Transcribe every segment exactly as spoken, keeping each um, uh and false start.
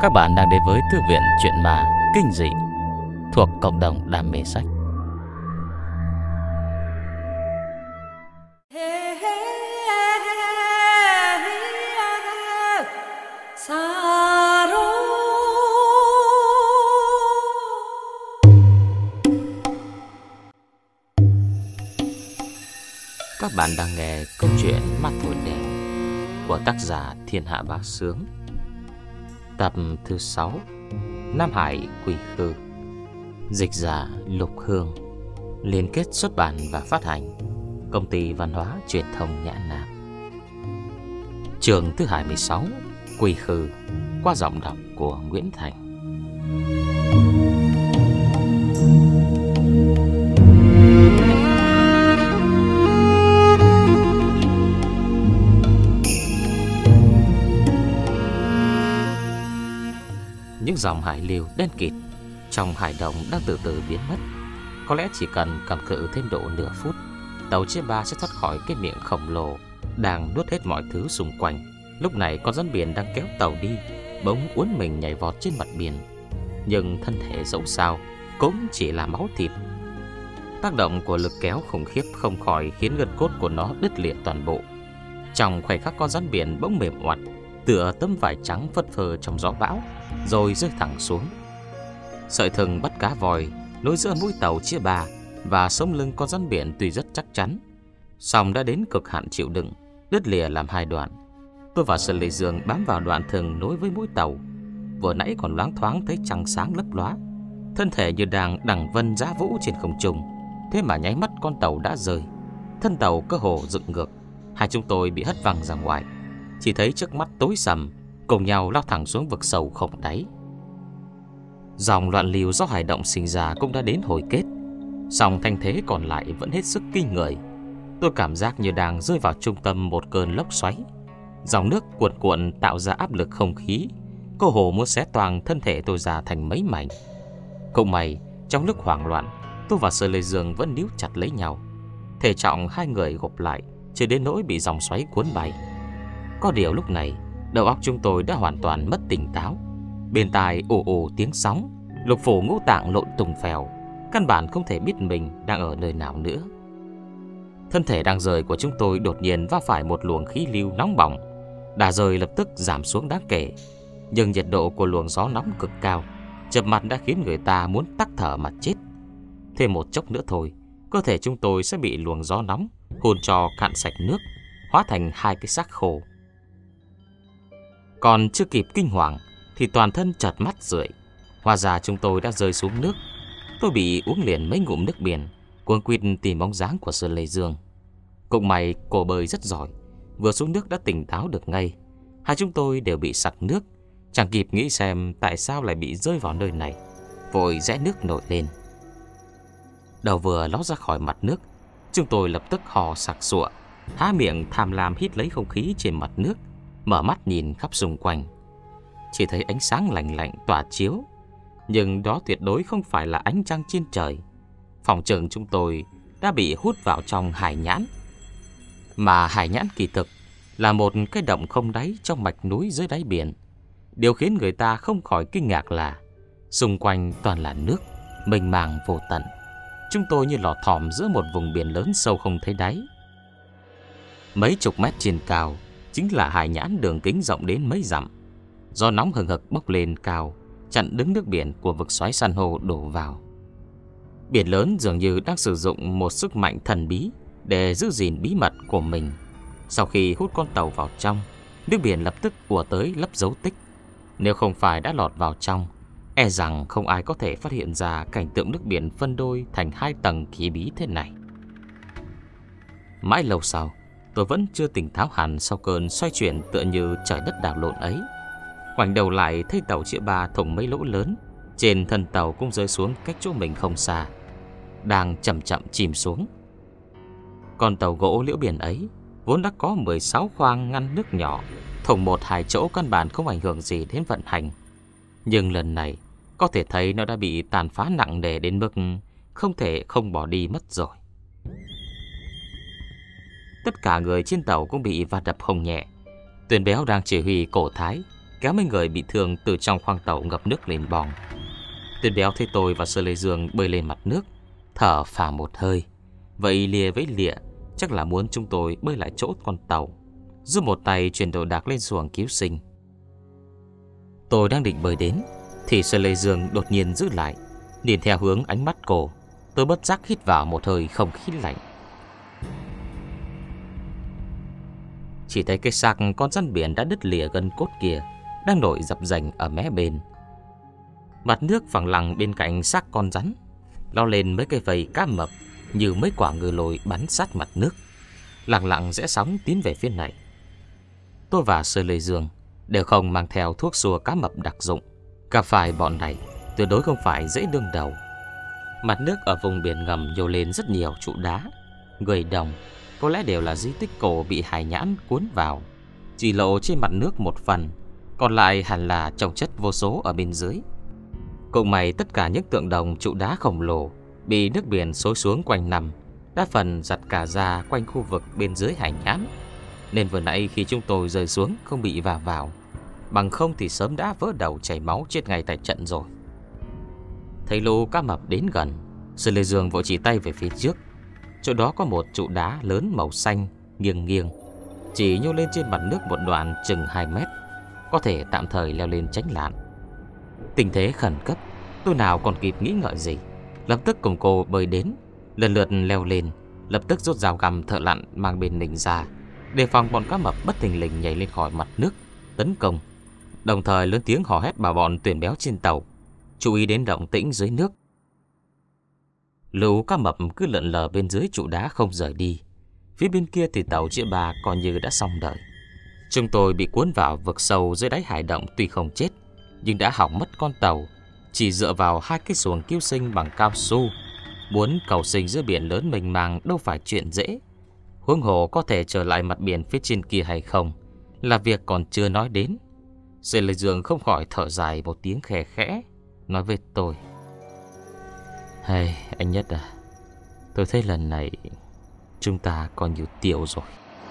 Các bạn đang đến với Thư viện Truyện Ma Kinh Dị thuộc cộng đồng đam mê sách. Các bạn đang nghe câu chuyện Mắt Thổi Đèn của tác giả Thiên Hạ Bá Sướng, tập thứ sáu, Nam Hải Quỷ Khư. Dịch giả Lục Hương. Liên kết xuất bản và phát hành Công ty Văn hóa Truyền thông Nhã Nam. Chương thứ hai mươi sáu, Quỷ Khư, qua giọng đọc của Nguyễn Thành. Những dòng hải lưu đen kịt trong hải động đang từ từ biến mất. Có lẽ chỉ cần cầm cự thêm độ nửa phút, tàu chiếc ba sẽ thoát khỏi cái miệng khổng lồ đang nuốt hết mọi thứ xung quanh. Lúc này con rắn biển đang kéo tàu đi bỗng uốn mình nhảy vọt trên mặt biển, nhưng thân thể dẫu sao cũng chỉ là máu thịt. Tác động của lực kéo khủng khiếp không khỏi khiến gân cốt của nó đứt lìa toàn bộ. Trong khoảnh khắc, con rắn biển bỗng mềm oặt, tựa tấm vải trắng phất phơ trong gió bão, rồi rơi thẳng xuống. Sợi thừng bắt cá vòi nối giữa mũi tàu chia ba và sống lưng con rắn biển tuy rất chắc chắn, song đã đến cực hạn chịu đựng, đứt lìa làm hai đoạn. Tôi và Sơn Lê Dương bám vào đoạn thừng nối với mũi tàu. Vừa nãy còn loáng thoáng thấy trăng sáng lấp lóa, thân thể như đang đằng vân giá vũ trên không trung. Thế mà nháy mắt con tàu đã rơi, thân tàu cơ hồ dựng ngược. Hai chúng tôi bị hất văng ra ngoài, chỉ thấy trước mắt tối sầm, cùng nhau lao thẳng xuống vực sâu không đáy. Dòng loạn lưu do hải động sinh ra cũng đã đến hồi kết, song thanh thế còn lại vẫn hết sức kinh người. Tôi cảm giác như đang rơi vào trung tâm một cơn lốc xoáy. Dòng nước cuộn cuộn tạo ra áp lực không khí, cơ hồ muốn xé toang thân thể tôi ra thành mấy mảnh. Cũng may, trong lúc hoảng loạn, tôi và Sơ Lê Dương vẫn níu chặt lấy nhau. Thể trọng hai người gộp lại chưa đến nỗi bị dòng xoáy cuốn bay. Có điều lúc này, đầu óc chúng tôi đã hoàn toàn mất tỉnh táo. Bên tai ồ ồ tiếng sóng, lục phủ ngũ tạng lộn tùng phèo, căn bản không thể biết mình đang ở nơi nào nữa. Thân thể đang rời của chúng tôi đột nhiên va phải một luồng khí lưu nóng bỏng. Đà rời lập tức giảm xuống đáng kể, nhưng nhiệt độ của luồng gió nóng cực cao, chập mặt đã khiến người ta muốn tắc thở mà chết. Thêm một chốc nữa thôi, cơ thể chúng tôi sẽ bị luồng gió nóng hôn cho cạn sạch nước, hóa thành hai cái xác khô. Còn chưa kịp kinh hoàng thì toàn thân chợt mắt rượi. Hóa ra chúng tôi đã rơi xuống nước. Tôi bị uống liền mấy ngụm nước biển, cuống quýt tìm bóng dáng của Sơn Lê Dương. Cũng may cô bơi rất giỏi, vừa xuống nước đã tỉnh táo được ngay. Hai chúng tôi đều bị sặc nước, chẳng kịp nghĩ xem tại sao lại bị rơi vào nơi này, vội rẽ nước nổi lên. Đầu vừa ló ra khỏi mặt nước, chúng tôi lập tức hò sặc sụa, há miệng tham lam hít lấy không khí trên mặt nước, mở mắt nhìn khắp xung quanh. Chỉ thấy ánh sáng lạnh lạnh tỏa chiếu, nhưng đó tuyệt đối không phải là ánh trăng trên trời. Phòng trường chúng tôi đã bị hút vào trong hải nhãn. Mà hải nhãn kỳ thực là một cái động không đáy trong mạch núi dưới đáy biển. Điều khiến người ta không khỏi kinh ngạc là xung quanh toàn là nước, mênh mang vô tận. Chúng tôi như lọt thỏm giữa một vùng biển lớn sâu không thấy đáy. Mấy chục mét trên cao chính là hải nhãn đường kính rộng đến mấy dặm. Gió nóng hừng hực bốc lên cao, chặn đứng nước biển của vực xoáy san hô đổ vào. Biển lớn dường như đang sử dụng một sức mạnh thần bí để giữ gìn bí mật của mình. Sau khi hút con tàu vào trong, nước biển lập tức ùa tới lấp dấu tích. Nếu không phải đã lọt vào trong, e rằng không ai có thể phát hiện ra cảnh tượng nước biển phân đôi thành hai tầng kỳ bí thế này. Mãi lâu sau, tôi vẫn chưa tỉnh táo hẳn sau cơn xoay chuyển tựa như trời đất đảo lộn ấy. Ngoảnh đầu lại thấy tàu chĩa ba thủng mấy lỗ lớn, trên thân tàu cũng rơi xuống cách chỗ mình không xa, đang chậm chậm chìm xuống. Con tàu gỗ liễu biển ấy vốn đã có mười sáu khoang ngăn nước nhỏ, thủng một hai chỗ căn bản không ảnh hưởng gì đến vận hành. Nhưng lần này có thể thấy nó đã bị tàn phá nặng nề đến mức không thể không bỏ đi mất rồi. Tất cả người trên tàu cũng bị va đập không nhẹ. Tuyền Béo đang chỉ huy cổ thái kéo mấy người bị thương từ trong khoang tàu ngập nước lên bong. Tuyển Béo thấy tôi và Sơ Lê Dương bơi lên mặt nước, thở phào một hơi. Vậy lìa với lịa, chắc là muốn chúng tôi bơi lại chỗ con tàu, giúp một tay chuyển đồ đạc lên xuồng cứu sinh. Tôi đang định bơi đến thì Sơ Lê Dương đột nhiên giữ lại, nhìn theo hướng ánh mắt cô. Tôi bất giác hít vào một hơi không khí lạnh. Chỉ thấy cái xác con rắn biển đã đứt lìa gân cốt kia đang nổi dập dành ở mé bên. Mặt nước phẳng lặng bên cạnh xác con rắn, lo lên mấy cây vầy cá mập như mấy quả ngư lôi bắn sát mặt nước, lặng lặng rẽ sóng tiến về phía này. Tôi và Sơ Lê Dương đều không mang theo thuốc xua cá mập đặc dụng, gặp phải bọn này tuyệt đối không phải dễ đương đầu. Mặt nước ở vùng biển ngầm nhô lên rất nhiều trụ đá, người đồng, có lẽ đều là di tích cổ bị hải nhãn cuốn vào, chỉ lộ trên mặt nước một phần, còn lại hẳn là chồng chất vô số ở bên dưới. Cũng may tất cả những tượng đồng trụ đá khổng lồ bị nước biển xối xuống quanh nằm, đa phần giặt cả ra quanh khu vực bên dưới hải nhãn, nên vừa nãy khi chúng tôi rơi xuống không bị va vào, bằng không thì sớm đã vỡ đầu chảy máu chết ngay tại trận rồi. Thấy lũ cá mập đến gần, Sư Lê Dương vội chỉ tay về phía trước. Chỗ đó có một trụ đá lớn màu xanh nghiêng nghiêng, chỉ nhô lên trên mặt nước một đoạn chừng hai mét, có thể tạm thời leo lên tránh nạn. Tình thế khẩn cấp, tôi nào còn kịp nghĩ ngợi gì, lập tức cùng cô bơi đến, lần lượt leo lên, lập tức rút dao găm thợ lặn mang bên mình ra, đề phòng bọn cá mập bất thình lình nhảy lên khỏi mặt nước tấn công, đồng thời lớn tiếng hò hét bảo bọn Tuyển Béo trên tàu chú ý đến động tĩnh dưới nước. Lũ cá mập cứ lượn lờ bên dưới trụ đá không rời đi. Phía bên kia thì tàu Chĩa Ba coi như đã xong đời. Chúng tôi bị cuốn vào vực sâu dưới đáy hải động, tuy không chết nhưng đã hỏng mất con tàu, chỉ dựa vào hai cái xuồng cứu sinh bằng cao su. Muốn cầu sinh giữa biển lớn mênh mang đâu phải chuyện dễ, huống hồ có thể trở lại mặt biển phía trên kia hay không là việc còn chưa nói đến. Sư Lê Dương không khỏi thở dài một tiếng khẽ khẽ, nói với tôi: "Hay, anh Nhất à, tôi thấy lần này chúng ta còn nhiều tiêu rồi."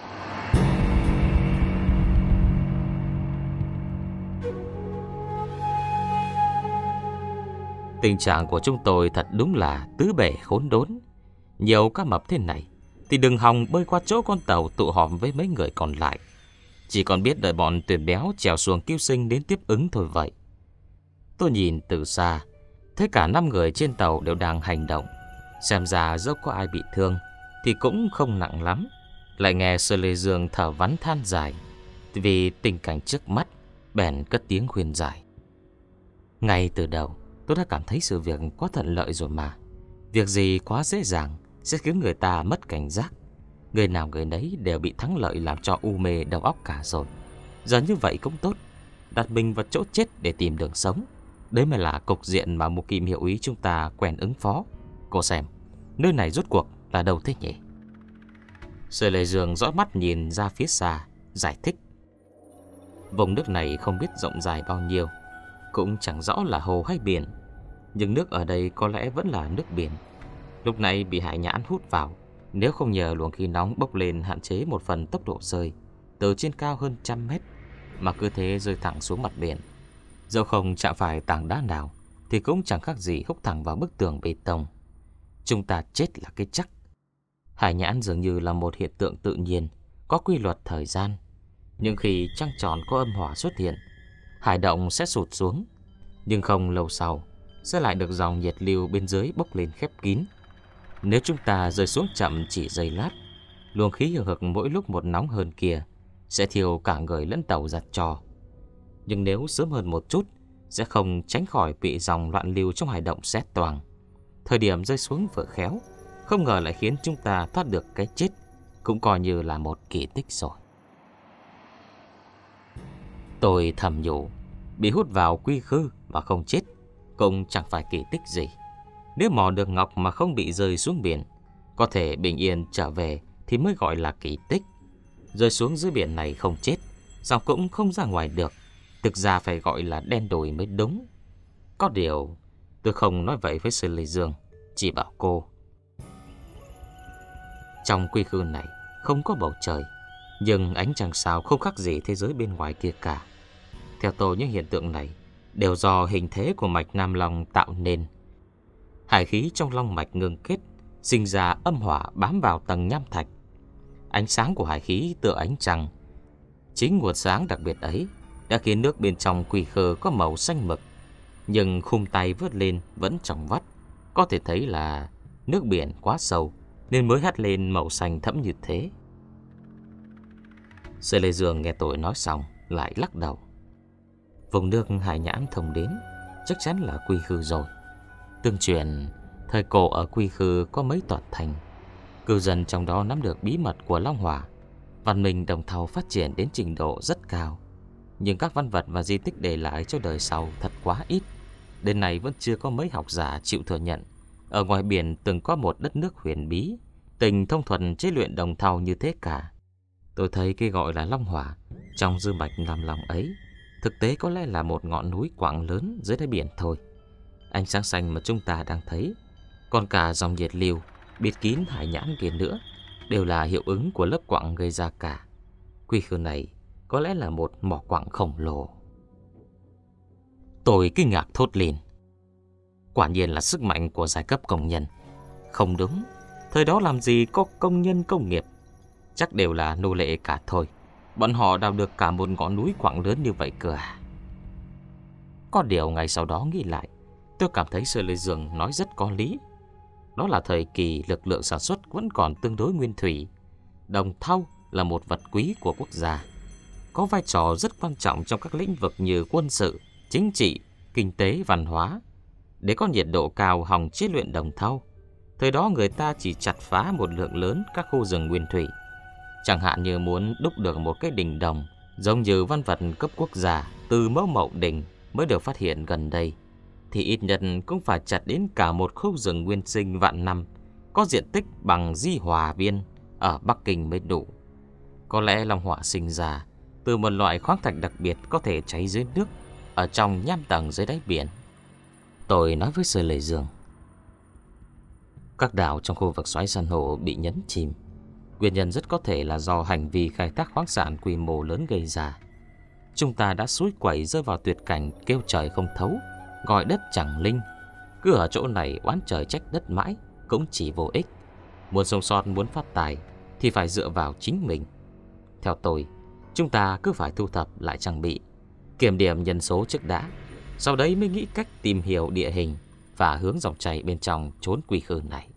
Tình trạng của chúng tôi thật đúng là tứ bể khốn đốn. Nhiều cá mập thế này thì đừng hòng bơi qua chỗ con tàu tụ họp với mấy người còn lại, chỉ còn biết đợi bọn Tuyển Béo chèo xuồng cứu sinh đến tiếp ứng thôi vậy. Tôi nhìn từ xa, thấy cả năm người trên tàu đều đang hành động, xem ra dẫu có ai bị thương thì cũng không nặng lắm. Lại nghe Sơ Lê Dương thở vắn than dài vì tình cảnh trước mắt, bèn cất tiếng khuyên giải: "Ngay từ đầu tôi đã cảm thấy sự việc quá thuận lợi rồi mà. Việc gì quá dễ dàng sẽ khiến người ta mất cảnh giác. Người nào người nấy đều bị thắng lợi làm cho u mê đầu óc cả rồi. Giờ như vậy cũng tốt, đặt mình vào chỗ chết để tìm đường sống. Đấy mới là cục diện mà Mục Kim hiệu ý chúng ta quen ứng phó. Cô xem, nơi này rốt cuộc là đâu thế nhỉ?" Sơ Lê Dương dõi mắt nhìn ra phía xa, giải thích: "Vùng nước này không biết rộng dài bao nhiêu, cũng chẳng rõ là hồ hay biển, nhưng nước ở đây có lẽ vẫn là nước biển. Lúc này bị hải nhãn hút vào, nếu không nhờ luồng khí nóng bốc lên hạn chế một phần tốc độ rơi từ trên cao hơn trăm mét, mà cứ thế rơi thẳng xuống mặt biển, dẫu không chạm phải tảng đá nào thì cũng chẳng khác gì húc thẳng vào bức tường bê tông. Chúng ta chết là cái chắc. Hải nhãn dường như là một hiện tượng tự nhiên, có quy luật thời gian. Nhưng khi trăng tròn có âm hỏa xuất hiện, hải động sẽ sụt xuống, nhưng không lâu sau sẽ lại được dòng nhiệt lưu bên dưới bốc lên khép kín. Nếu chúng ta rơi xuống chậm chỉ giây lát, luồng khí hừng hực mỗi lúc một nóng hơn kia sẽ thiêu cả người lẫn tàu giặt trò. Nhưng nếu sớm hơn một chút, sẽ không tránh khỏi bị dòng loạn lưu trong hải động xé toang. Thời điểm rơi xuống vừa khéo, không ngờ lại khiến chúng ta thoát được cái chết, cũng coi như là một kỳ tích rồi." Tôi thầm nhủ, bị hút vào quy khư và không chết cũng chẳng phải kỳ tích gì. Nếu mò được ngọc mà không bị rơi xuống biển, có thể bình yên trở về thì mới gọi là kỳ tích. Rơi xuống dưới biển này không chết, sao cũng không ra ngoài được, thực ra phải gọi là đen đủi mới đúng. Có điều tôi không nói vậy với Sư Lê Dương, chỉ bảo cô: "Trong quy khư này không có bầu trời, nhưng ánh trăng sao không khác gì thế giới bên ngoài kia cả. Theo tôi, những hiện tượng này đều do hình thế của mạch Nam Long tạo nên. Hải khí trong long mạch ngưng kết, sinh ra âm hỏa bám vào tầng nham thạch. Ánh sáng của hải khí tựa ánh trăng. Chính nguồn sáng đặc biệt ấy đã khiến nước bên trong Quy Khư có màu xanh mực, nhưng khung tay vớt lên vẫn trong vắt. Có thể thấy là nước biển quá sâu nên mới hắt lên màu xanh thẫm như thế. Sơ Lê Dương nghe tôi nói xong lại lắc đầu. Vùng nước Hải Nhãn thông đến chắc chắn là Quy Khư rồi. Tương truyền thời cổ ở Quy Khư có mấy tòa thành, cư dân trong đó nắm được bí mật của Long Hỏa. Văn minh Đồng Thau phát triển đến trình độ rất cao, nhưng các văn vật và di tích để lại cho đời sau thật quá ít. Đến nay vẫn chưa có mấy học giả chịu thừa nhận ở ngoài biển từng có một đất nước huyền bí, tình thông thuần chế luyện đồng thau như thế cả. Tôi thấy cái gọi là Long Hỏa trong dư mạch Nam Long ấy thực tế có lẽ là một ngọn núi quặng lớn dưới đáy biển thôi. Ánh sáng xanh mà chúng ta đang thấy, còn cả dòng nhiệt lưu bịt kín Hải Nhãn kia nữa, đều là hiệu ứng của lớp quặng gây ra cả. Quy Khư này có lẽ là một mỏ quặng khổng lồ. Tôi kinh ngạc thốt lên. Quả nhiên là sức mạnh của giai cấp công nhân. Không đúng, thời đó làm gì có công nhân công nghiệp, chắc đều là nô lệ cả thôi. Bọn họ đào được cả một ngọn núi quặng lớn như vậy cơ à? Có điều ngày sau đó nghĩ lại, tôi cảm thấy Sơ Lê Dương nói rất có lý. Đó là thời kỳ lực lượng sản xuất vẫn còn tương đối nguyên thủy. Đồng thau là một vật quý của quốc gia, có vai trò rất quan trọng trong các lĩnh vực như quân sự, chính trị, kinh tế, văn hóa. Để có nhiệt độ cao hòng chế luyện đồng thau, thời đó người ta chỉ chặt phá một lượng lớn các khu rừng nguyên thủy. Chẳng hạn như muốn đúc được một cái đình đồng giống như văn vật cấp quốc gia từ mẫu Mậu Đình mới được phát hiện gần đây, thì ít nhất cũng phải chặt đến cả một khu rừng nguyên sinh vạn năm, có diện tích bằng Di Hòa Viên ở Bắc Kinh mới đủ. Có lẽ Long Hỏa sinh ra từ một loại khoáng thạch đặc biệt có thể cháy dưới nước, ở trong nham tầng dưới đáy biển. Tôi nói với Sơ Lê Dương, các đảo trong khu vực xoáy san hô bị nhấn chìm, nguyên nhân rất có thể là do hành vi khai thác khoáng sản quy mô lớn gây ra. Chúng ta đã xúi quẩy rơi vào tuyệt cảnh kêu trời không thấu, gọi đất chẳng linh. Cứ ở chỗ này oán trời trách đất mãi cũng chỉ vô ích. Muốn sống sót, muốn phát tài thì phải dựa vào chính mình. Theo tôi, chúng ta cứ phải thu thập lại trang bị, kiểm điểm nhân số trước đã, sau đấy mới nghĩ cách tìm hiểu địa hình và hướng dòng chảy bên trong chốn Quy Khư này.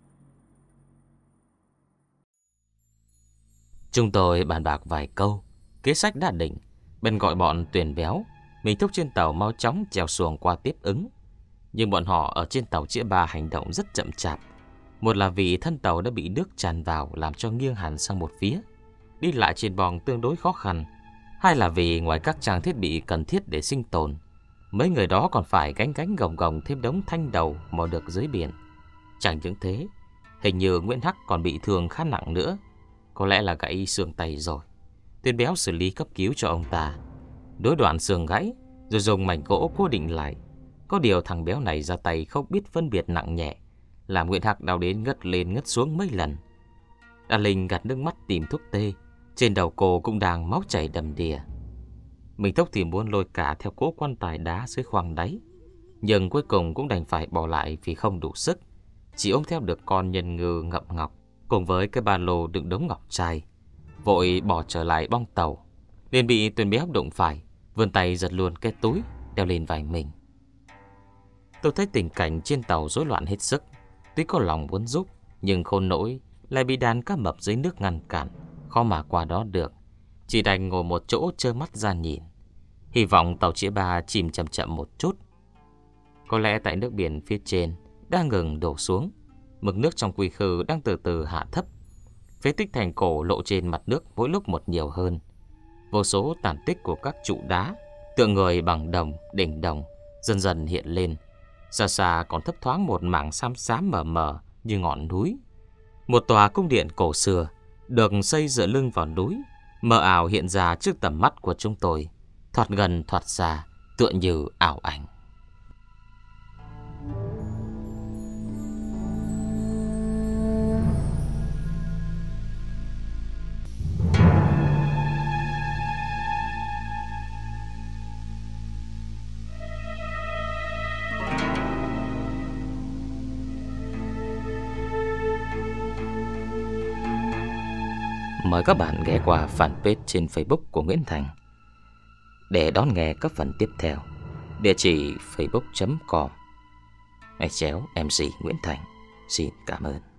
Chúng tôi bàn bạc vài câu, kế sách đã định, bên gọi bọn Tuyền Béo, mình thúc trên tàu mau chóng chèo xuồng qua tiếp ứng. Nhưng bọn họ ở trên tàu Chĩa Ba hành động rất chậm chạp. Một là vì thân tàu đã bị nước tràn vào làm cho nghiêng hẳn sang một phía, đi lại trên bong tương đối khó khăn. Hai là vì ngoài các trang thiết bị cần thiết để sinh tồn, mấy người đó còn phải gánh gánh gồng gồng thêm đống thanh đầu mò được dưới biển. Chẳng những thế, hình như Nguyễn Hắc còn bị thương khá nặng nữa, có lẽ là gãy xương tay rồi. Tuyền Béo xử lý cấp cứu cho ông ta, đối đoạn xương gãy rồi dùng mảnh gỗ cố định lại. Có điều thằng béo này ra tay không biết phân biệt nặng nhẹ, làm Nguyễn Hắc đau đến ngất lên ngất xuống mấy lần. Đa Linh gạt nước mắt tìm thuốc tê, trên đầu cô cũng đang máu chảy đầm đìa. Mình Thốc thì muốn lôi cả theo cỗ quan tài đá dưới khoang đáy, nhưng cuối cùng cũng đành phải bỏ lại vì không đủ sức, chỉ ôm theo được con nhân ngư ngậm ngọc cùng với cái ba lô đựng đống ngọc trai. Vội bỏ trở lại bong tàu, liền bị Tuyền Béo đụng phải, vươn tay giật luôn cái túi đeo lên vai mình. Tôi thấy tình cảnh trên tàu rối loạn hết sức, tuy có lòng muốn giúp, nhưng khôn nỗi lại bị đàn cá mập dưới nước ngăn cản, khó mà qua đó được. Chỉ đành ngồi một chỗ trơ mắt ra nhìn, hy vọng tàu Chĩa Ba chìm chậm chậm một chút. Có lẽ tại nước biển phía trên đang ngừng đổ xuống, mực nước trong Quy Khư đang từ từ hạ thấp. Phế tích thành cổ lộ trên mặt nước mỗi lúc một nhiều hơn. Vô số tàn tích của các trụ đá, tượng người bằng đồng, đỉnh đồng dần dần hiện lên. Xa xa còn thấp thoáng một mảng xám xám mờ mờ như ngọn núi. Một tòa cung điện cổ xưa được xây dựa lưng vào núi, mờ ảo hiện ra trước tầm mắt của chúng tôi, thoạt gần thoạt xa, tựa như ảo ảnh. mời các bạn ghé qua fanpage trên Facebook của Nguyễn Thành để đón nghe các phần tiếp theo. Địa chỉ facebook chấm com gạch chéo em xê Nguyễn Thành. Xin cảm ơn.